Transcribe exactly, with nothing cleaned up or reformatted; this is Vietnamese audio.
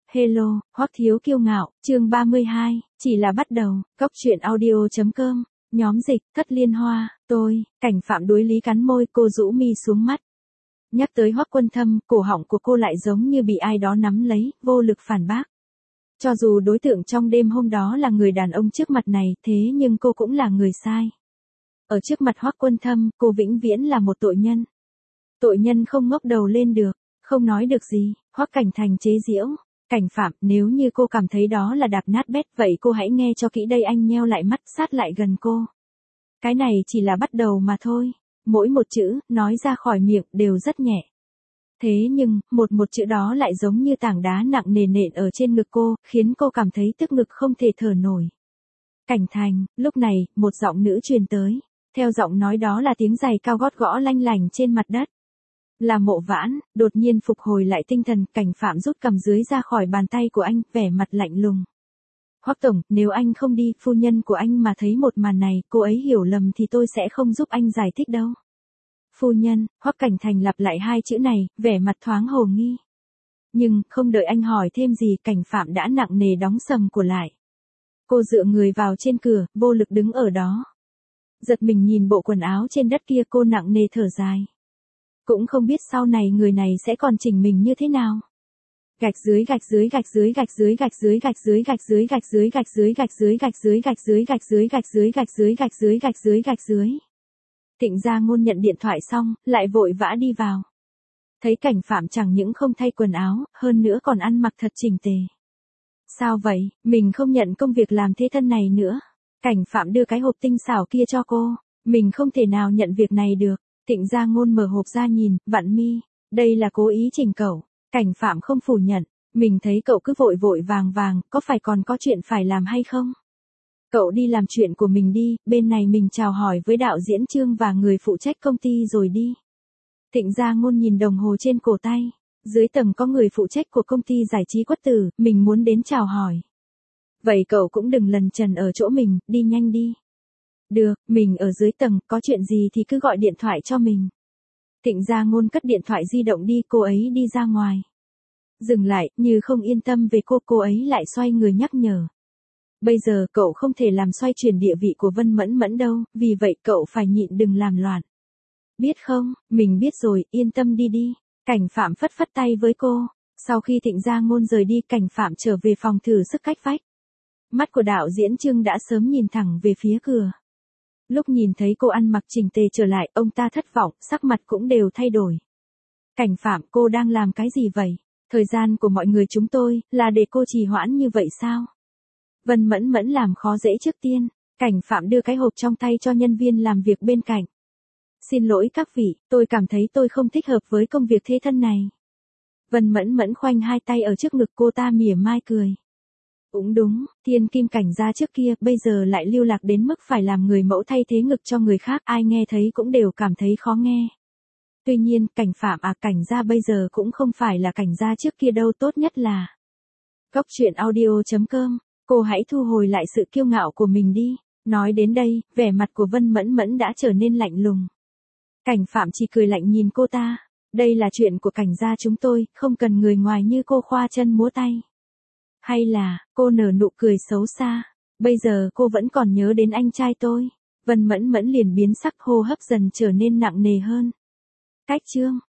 Hello, Hoắc Thiếu Kiêu Ngạo, chương ba mươi hai, chỉ là bắt đầu, Cốc Truyện Audio.com, nhóm dịch, Thất Liên Hoa, tôi, Cảnh Phạm đối lý cắn môi, cô rũ mi xuống mắt. Nhắc tới Hoắc Quân Thâm, cổ họng của cô lại giống như bị ai đó nắm lấy, vô lực phản bác. Cho dù đối tượng trong đêm hôm đó là người đàn ông trước mặt này, thế nhưng cô cũng là người sai. Ở trước mặt Hoắc Quân Thâm, cô vĩnh viễn là một tội nhân. Tội nhân không ngóc đầu lên được, không nói được gì, Hoắc Cảnh Thành chế giễu. Cảnh Phạm, nếu như cô cảm thấy đó là đạp nát bét, vậy cô hãy nghe cho kỹ đây. Anh nheo lại mắt sát lại gần cô. Cái này chỉ là bắt đầu mà thôi. Mỗi một chữ, nói ra khỏi miệng, đều rất nhẹ. Thế nhưng, một một chữ đó lại giống như tảng đá nặng nề nện ở trên ngực cô, khiến cô cảm thấy tức ngực không thể thở nổi. Cảnh Thành, lúc này, một giọng nữ truyền tới. Theo giọng nói đó là tiếng giày cao gót gõ lanh lành trên mặt đất. Là Mộ Vãn. Đột nhiên phục hồi lại tinh thần, Cảnh Phạm rút cầm dưới ra khỏi bàn tay của anh, vẻ mặt lạnh lùng. Hoắc tổng, nếu anh không đi, phu nhân của anh mà thấy một màn này, cô ấy hiểu lầm thì tôi sẽ không giúp anh giải thích đâu. Phu nhân, Hoắc Cảnh Thành lặp lại hai chữ này, vẻ mặt thoáng hồ nghi. Nhưng, không đợi anh hỏi thêm gì, Cảnh Phạm đã nặng nề đóng sầm của lại. Cô dựa người vào trên cửa, vô lực đứng ở đó. Giật mình nhìn bộ quần áo trên đất kia, cô nặng nề thở dài. Cũng không biết sau này người này sẽ còn chỉnh mình như thế nào. Gạch dưới gạch dưới gạch dưới gạch dưới gạch dưới gạch dưới gạch dưới gạch dưới gạch dưới gạch dưới gạch dưới gạch dưới gạch dưới gạch dưới gạch dưới gạch dưới gạch dưới gạch dưới. Thịnh Gia Ngôn nhận điện thoại xong, lại vội vã đi vào. Thấy Cảnh Phạm chẳng những không thay quần áo, hơn nữa còn ăn mặc thật chỉnh tề. Sao vậy, mình không nhận công việc làm thế thân này nữa. Cảnh Phạm đưa cái hộp tinh xảo kia cho cô. Mình không thể nào nhận việc này được. Thịnh Gia Ngôn mở hộp ra nhìn, vặn mi. Đây là cố ý chỉnh cậu. Cảnh Phạm không phủ nhận. Mình thấy cậu cứ vội vội vàng vàng, có phải còn có chuyện phải làm hay không? Cậu đi làm chuyện của mình đi, bên này mình chào hỏi với đạo diễn Trương và người phụ trách công ty rồi đi. Thịnh Gia Ngôn nhìn đồng hồ trên cổ tay. Dưới tầng có người phụ trách của công ty giải trí Quất Tử, mình muốn đến chào hỏi. Vậy cậu cũng đừng lần chần ở chỗ mình, đi nhanh đi. Được, mình ở dưới tầng, có chuyện gì thì cứ gọi điện thoại cho mình. Thịnh Gia Ngôn cất điện thoại di động đi, cô ấy đi ra ngoài. Dừng lại, như không yên tâm về cô, cô ấy lại xoay người nhắc nhở. Bây giờ cậu không thể làm xoay chuyển địa vị của Vân Mẫn Mẫn đâu, vì vậy cậu phải nhịn đừng làm loạn. Biết không, mình biết rồi, yên tâm đi đi. Cảnh Phạm phất phất tay với cô. Sau khi Thịnh Gia Ngôn rời đi, Cảnh Phạm trở về phòng thử sức cách vách. Mắt của đạo diễn Trương đã sớm nhìn thẳng về phía cửa. Lúc nhìn thấy cô ăn mặc chỉnh tề trở lại, ông ta thất vọng, sắc mặt cũng đều thay đổi. Cảnh Phạm, cô đang làm cái gì vậy? Thời gian của mọi người chúng tôi, là để cô trì hoãn như vậy sao? Vân Mẫn Mẫn làm khó dễ trước tiên. Cảnh Phạm đưa cái hộp trong tay cho nhân viên làm việc bên cạnh. Xin lỗi các vị, tôi cảm thấy tôi không thích hợp với công việc thế thân này. Vân Mẫn Mẫn khoanh hai tay ở trước ngực, cô ta mỉa mai cười. Cũng đúng, Thiên Kim Cảnh gia trước kia, bây giờ lại lưu lạc đến mức phải làm người mẫu thay thế ngực cho người khác, ai nghe thấy cũng đều cảm thấy khó nghe. Tuy nhiên, Cảnh Phạm à, Cảnh gia bây giờ cũng không phải là Cảnh gia trước kia đâu, tốt nhất là. Cốc Truyện Audio.com, cô hãy thu hồi lại sự kiêu ngạo của mình đi. Nói đến đây, vẻ mặt của Vân Mẫn Mẫn đã trở nên lạnh lùng. Cảnh Phạm chỉ cười lạnh nhìn cô ta. Đây là chuyện của Cảnh gia chúng tôi, không cần người ngoài như cô khoa chân múa tay. Hay là, cô nở nụ cười xấu xa. Bây giờ cô vẫn còn nhớ đến anh trai tôi. Vân Mẫn Mẫn liền biến sắc, hô hấp dần trở nên nặng nề hơn. Cách chương.